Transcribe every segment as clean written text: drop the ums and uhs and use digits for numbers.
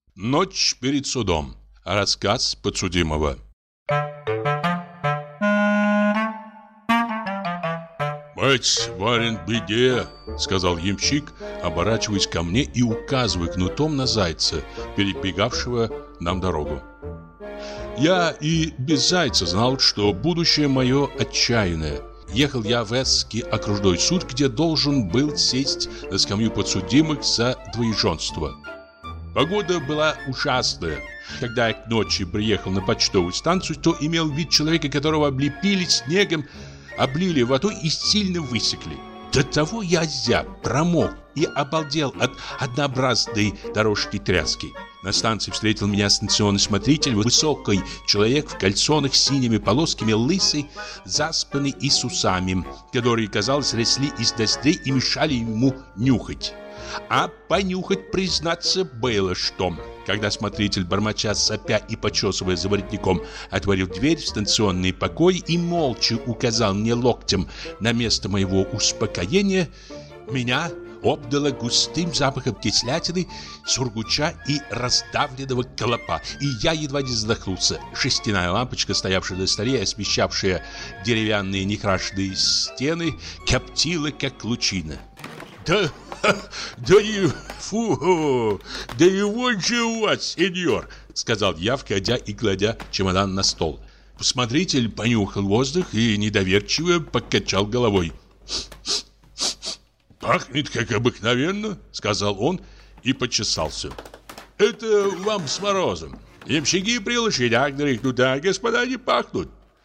Ночь перед судом. Рассказ подсудимого. «Мать, барин, в беде», — сказал ямщик, оборачиваясь ко мне и указывая кнутом на зайца, перебегавшего нам дорогу. Я и без зайца знал, что будущее мое отчаянное. Ехал я в Эсский окружной суд, где должен был сесть на скамью подсудимых за двоеженство. Погода была ужасная. Когда я к ночи приехал на почтовую станцию, то имел вид человека, которого облепили снегом, облили водой и сильно высекли. До того я озяб, промок и обалдел от однообразной дорожки тряски. На станции встретил меня станционный смотритель, высокий человек в кальсонах с синими полосками, лысый, заспанный и с усами, которые, казалось, росли из ноздрей и мешали ему нюхать. А понюхать, признаться, было что. Когда смотритель, бормоча, сопя и почесывая за воротником, отворил дверь в станционные покои и молча указал мне локтем на место моего успокоения, меня обдало густым запахом кислятины, сургуча и раздавленного клопа, и я едва не задохнулся. Шестяная лампочка, стоявшая на столе и освещавшая деревянные некрашенные стены, коптила, как лучина. «Да и вот же у вас, сеньор», — сказал я, входя и кладя чемодан на стол. Смотритель понюхал воздух и недоверчиво покачал головой. «Пахнет, как обыкновенно», — сказал он и почесался. «Это вам с морозом. Ямщики при лошадях дрыхнут, а господа не пахнут».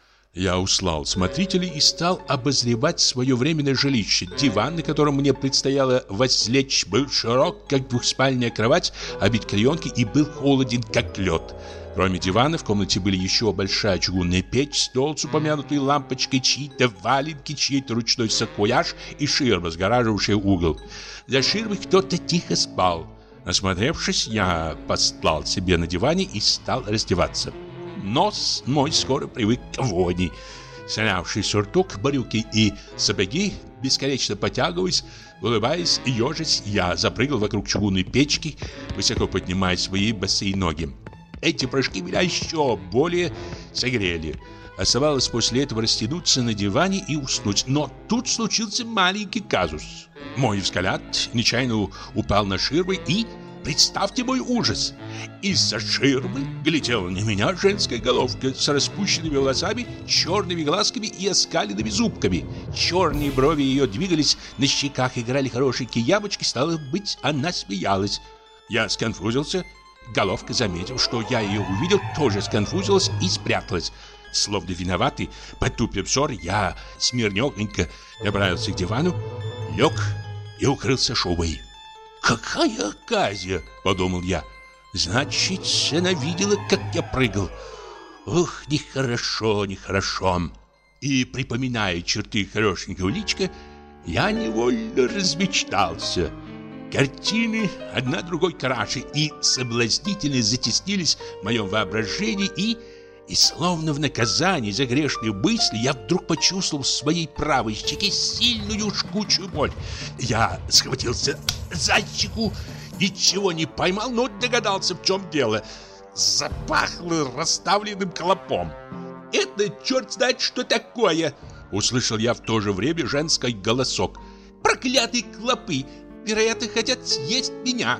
Я услал смотрителей и стал обозревать свое временное жилище. Диван, на котором мне предстояло возлечь, был широк, как двухспальная кровать, обит клеенкой и был холоден, как лед. Кроме дивана в комнате были еще большая чугунная печь, стол с упомянутой лампочкой, чьи-то валенки, чей-то ручной саквояж и ширма, сгораживающая угол. За ширмой кто-то тихо спал. Насмотревшись, я постлал себе на диване и стал раздеваться. Нос мой скоро привык к вони. Снявший сюртук, брюки и сапоги, бесконечно потягиваясь, улыбаясь и ежась, я запрыгал вокруг чугунной печки, высоко поднимая свои босые ноги. Эти прыжки меня еще более согрели. Оставалось после этого растянуться на диване и уснуть. Но тут случился маленький казус. Мой взгляд нечаянно упал на ширмы и... Представьте мой ужас! Из-за ширмы глядела на меня женская головка с распущенными волосами, черными глазками и оскаленными зубками. Черные брови ее двигались, на щеках играли хорошенькие ямочки, стало быть, она смеялась. Я сконфузился. Головка, заметив, что я ее увидел, тоже сконфузилась и спряталась. Словно виноватый, потупив взор, я смирнёхонько направился к дивану, лег и укрылся шубой. «Какая оказия!» — подумал я. «Значит, она видела, как я прыгал. Ух, нехорошо, нехорошо!» И, припоминая черты хорошенького личка, я невольно размечтался. Картины одна другой краше и соблазнительно затеснились в моем воображении, и словно в наказание за грешные мысли я вдруг почувствовал в своей правой щеке сильную жгучую боль. Я схватился за щеку, ничего не поймал, но догадался, в чем дело. Запахло расставленным клопом. «Это черт знает, что такое!» Услышал я в то же время женский голосок. «Проклятые клопы! Вероятно, хотят съесть меня!»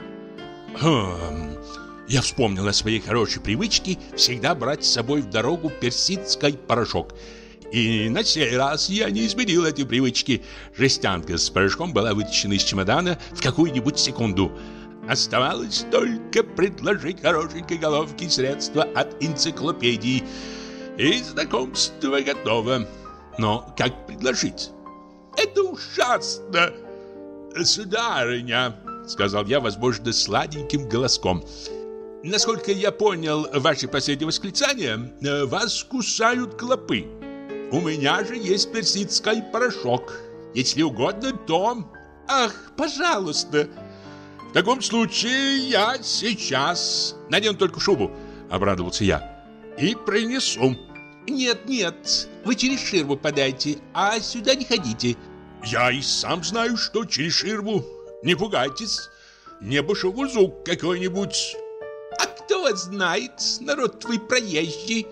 Я вспомнил о своей хорошей привычке всегда брать с собой в дорогу персидский порошок. И на сей раз я не изменил эти привычки. Жестянка с порошком была вытащена из чемодана в какую-нибудь секунду. Оставалось только предложить хорошенькой головке средства от энциклопедии. И знакомство готово. Но как предложить? «Это ужасно!» «Сударыня», — сказал я, возможно, сладеньким голоском, «насколько я понял ваше последнее восклицание, вас кусают клопы. У меня же есть персидский порошок. Если угодно, то...» «Ах, пожалуйста!» «В таком случае я сейчас надену только шубу», — обрадовался я, «и принесу». «Нет, нет, вы через ширму подайте, а сюда не ходите». «Я и сам знаю, что через ширму. Не пугайтесь. Не башевузук какой-нибудь». «А кто знает, народ твой проезжий.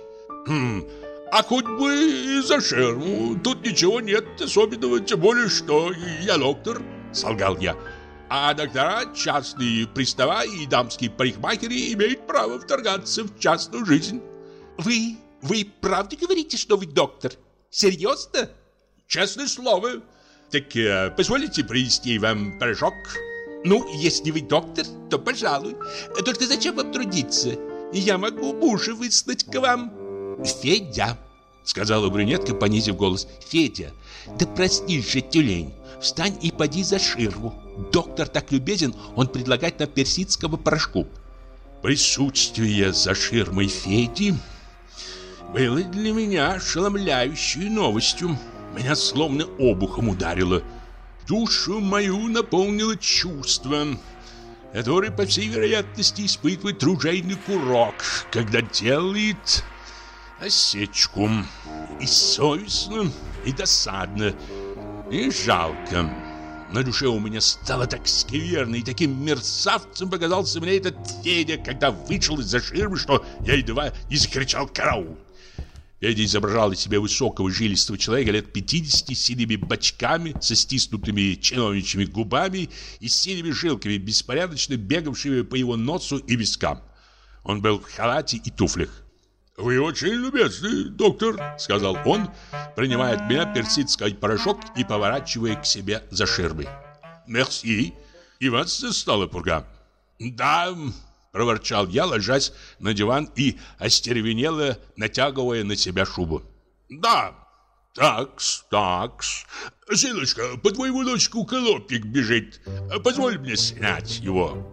А хоть бы и за ширму. Тут ничего нет особенного, тем более, что я доктор, солгал я. А доктора, частные пристава и дамские парикмахеры имеют право вторгаться в частную жизнь. Вы правда говорите, что вы доктор? Серьезно? Честное слово. Так позволите принести вам порошок? Ну, если вы доктор, то пожалуй. Только зачем вам трудиться? Я могу мужа выслать к вам. Федя, сказала брюнетка, понизив голос. Федя, да проснись же, тюлень. Встань и поди за ширму. Доктор так любезен, он предлагает нам персидского порошку. Присутствие за ширмой Феди было для меня ошеломляющей новостью. Меня словно обухом ударило. Душу мою наполнило чувство, которое, по всей вероятности, испытывает ружейный курок, когда делает осечку. И совестно, и досадно, и жалко. На душе у меня стало так скверно, и таким мерзавцем показался мне этот Федя, когда вышел из-за ширмы, что я едва не закричал «караул». Федя изображал из себя высокого жилистого человека лет 50 с синими бочками, со стиснутыми чиновничьими губами и с синими жилками, беспорядочно бегавшими по его носу и вискам. Он был в халате и туфлях. «Вы очень любезный, доктор», — сказал он, принимая от меня персидский порошок и поворачивая к себе за ширмой. «Мерси, и вас застала пурга». «Да», — проворчал я, ложась на диван и остервенело натягивая на себя шубу. «Да, такс. Зиночка, по твоему дочку колобник бежит. Позволь мне снять его».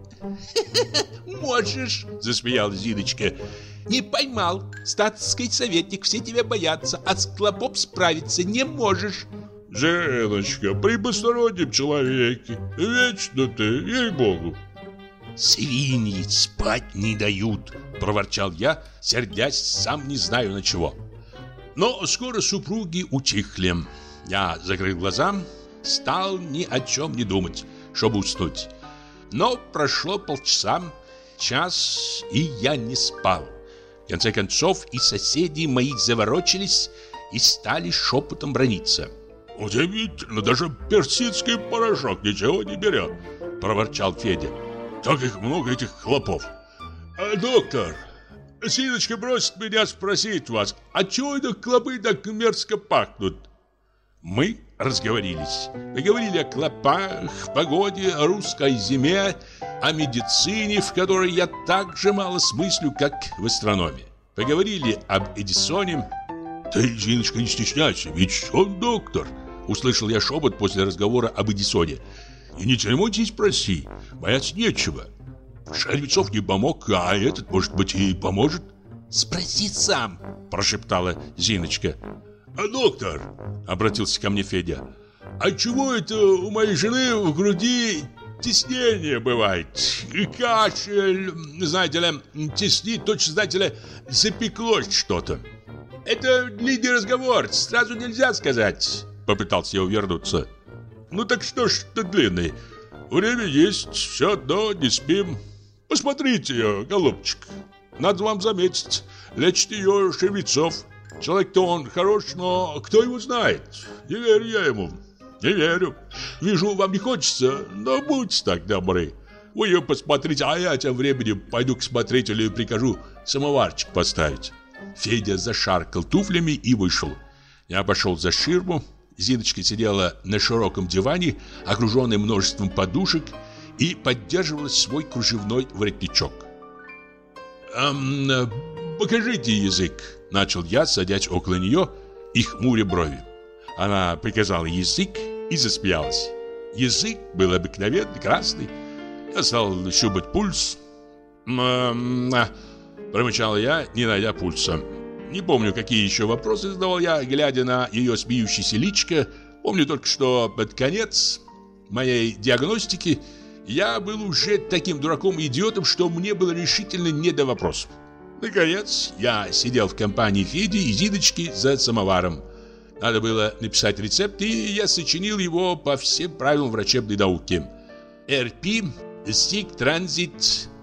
«Можешь», — засмеялась Зиночка. «Не поймал. Статский советник, все тебя боятся, а с клопом справиться не можешь». «Зиночка, при постороннем человеке. Вечно ты, ей-богу». «Свиньи спать не дают», — проворчал я, сердясь сам не знаю на чего. Но скоро супруги утихли. Я закрыл глаза, стал ни о чем не думать, чтобы уснуть. Но прошло полчаса, час, и я не спал. В конце концов и соседи мои заворочились и стали шепотом браниться. «Удивительно, даже персидский порошок ничего не берет», — проворчал Федя. «Так их много, этих хлопов. Доктор, Синочка просит меня спросить вас, а чего это клопы так мерзко пахнут?» Мы разговорились. Поговорили о клопах, погоде, о русской зиме, о медицине, в которой я так же мало смыслю, как в астрономии. Поговорили об Эдисоне. «Ты, Зиночка, не стесняйся, ведь он доктор», — услышал я шепот после разговора об Эдисоне. «И не церемоньтесь, проси, бояться нечего. Шельцов не помог, а этот, может быть, и поможет». «Спроси сам», — прошептала Зиночка. «А доктор», — обратился ко мне Федя, «а чего это у моей жены в груди теснение бывает? И кашель, знаете ли, теснит, точно, знаете ли, запеклось что-то». «Это длинный разговор, сразу нельзя сказать», — попытался я увернуться. «Ну так что ж ты длинный? Время есть, все одно, не спим. Посмотрите ее, голубчик. Надо вам заметить, лечит ее Шевецов. Человек-то он хорош, но кто его знает? Не верю я ему, не верю. Вижу, вам не хочется, но будьте так добры. Вы ее посмотрите, а я тем временем пойду к смотрителю и прикажу самоварчик поставить». Федя зашаркал туфлями и вышел. Я пошел за ширму. Зиночка сидела на широком диване, окруженной множеством подушек, и поддерживала свой кружевной воротничок. «Покажите язык», — начал я, садясь около нее и хмуря брови. Она приказала язык и засмеялась. Язык был обыкновенный, красный. Я стал щупать пульс. Промычал я, не найдя пульса. Не помню, какие еще вопросы задавал я, глядя на ее смеющееся личико. Помню только, что под конец моей диагностики я был уже таким дураком-идиотом, что мне было решительно не до вопросов. Наконец, я сидел в компании Феди и Зиночки за самоваром. Надо было написать рецепт, и я сочинил его по всем правилам врачебной науки. РП, Стик, Транзит,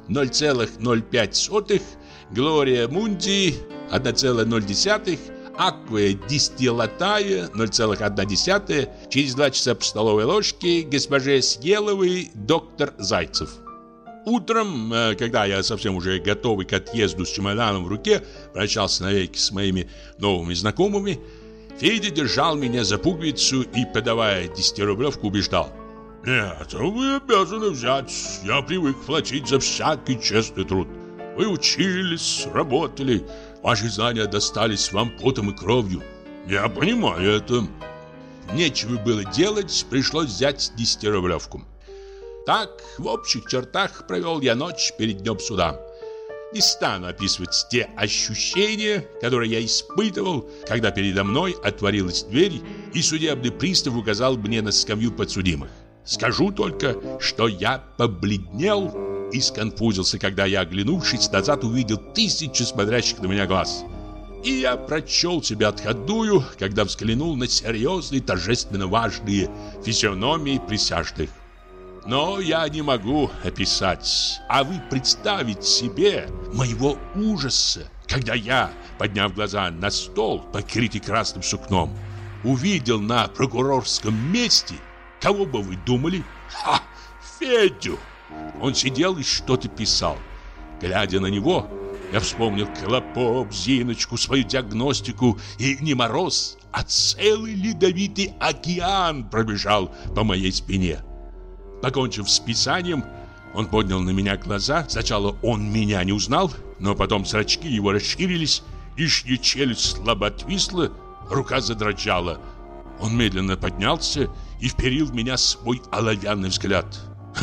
0,05, Глория Мунди 1,0, Акве дистиллатая 0,1, через 2 часа по столовой ложке госпоже Съеловой доктор Зайцев. Утром, когда я совсем уже готовый к отъезду с чемоданом в руке, прощался навеки с моими новыми знакомыми, Федя держал меня за пуговицу и, подавая 10-рублевку, убеждал: «Нет, вы обязаны взять, я привык платить за всякий честный труд. Вы учились, работали, ваши знания достались вам потом и кровью. Я понимаю это». Нечего было делать, пришлось взять 10-рублевку. Так, в общих чертах, провел я ночь перед днем суда. Не стану описывать те ощущения, которые я испытывал, когда передо мной отворилась дверь, и судебный пристав указал мне на скамью подсудимых. Скажу только, что я побледнел и сконфузился, когда я, оглянувшись назад, увидел 1000 смотрящих на меня глаз. И я прочел себя отходную, когда взглянул на серьезные, торжественно важные физиономии присяжных. Но я не могу описать, а вы представить себе моего ужаса, когда я, подняв глаза на стол, покрытый красным сукном, увидел на прокурорском месте, кого бы вы думали? Федю! Он сидел и что-то писал. Глядя на него, я вспомнил Клопов, Зиночку, свою диагностику, и не мороз, а целый ледовитый океан пробежал по моей спине. Покончив с писанием, он поднял на меня глаза. Сначала он меня не узнал, но потом зрачки его расширились, ишья челюсть слабо отвисла, рука задрожала. Он медленно поднялся и вперил в меня свой оловянный взгляд.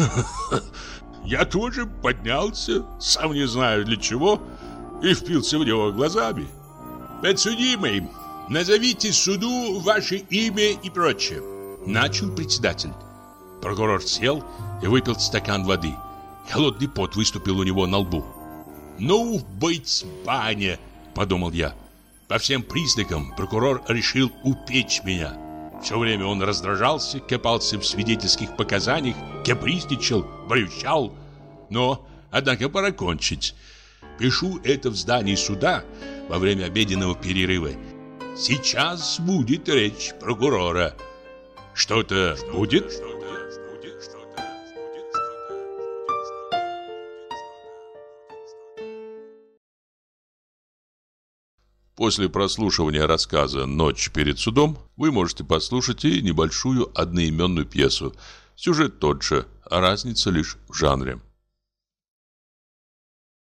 Я тоже поднялся, сам не знаю для чего, и впился в него глазами. «Подсудимый, назовите суду ваше имя и прочее», — начал председатель. Прокурор сел и выпил стакан воды. Холодный пот выступил у него на лбу. «Ну, быть баня», — подумал я. По всем признакам прокурор решил упечь меня. Все время он раздражался, копался в свидетельских показаниях, капризничал, брючал. Но, однако, пора кончить. Пишу это в здании суда во время обеденного перерыва. Сейчас будет речь прокурора. Что-то будет? После прослушивания рассказа «Ночь перед судом» вы можете послушать и небольшую одноименную пьесу. Сюжет тот же, а разница лишь в жанре.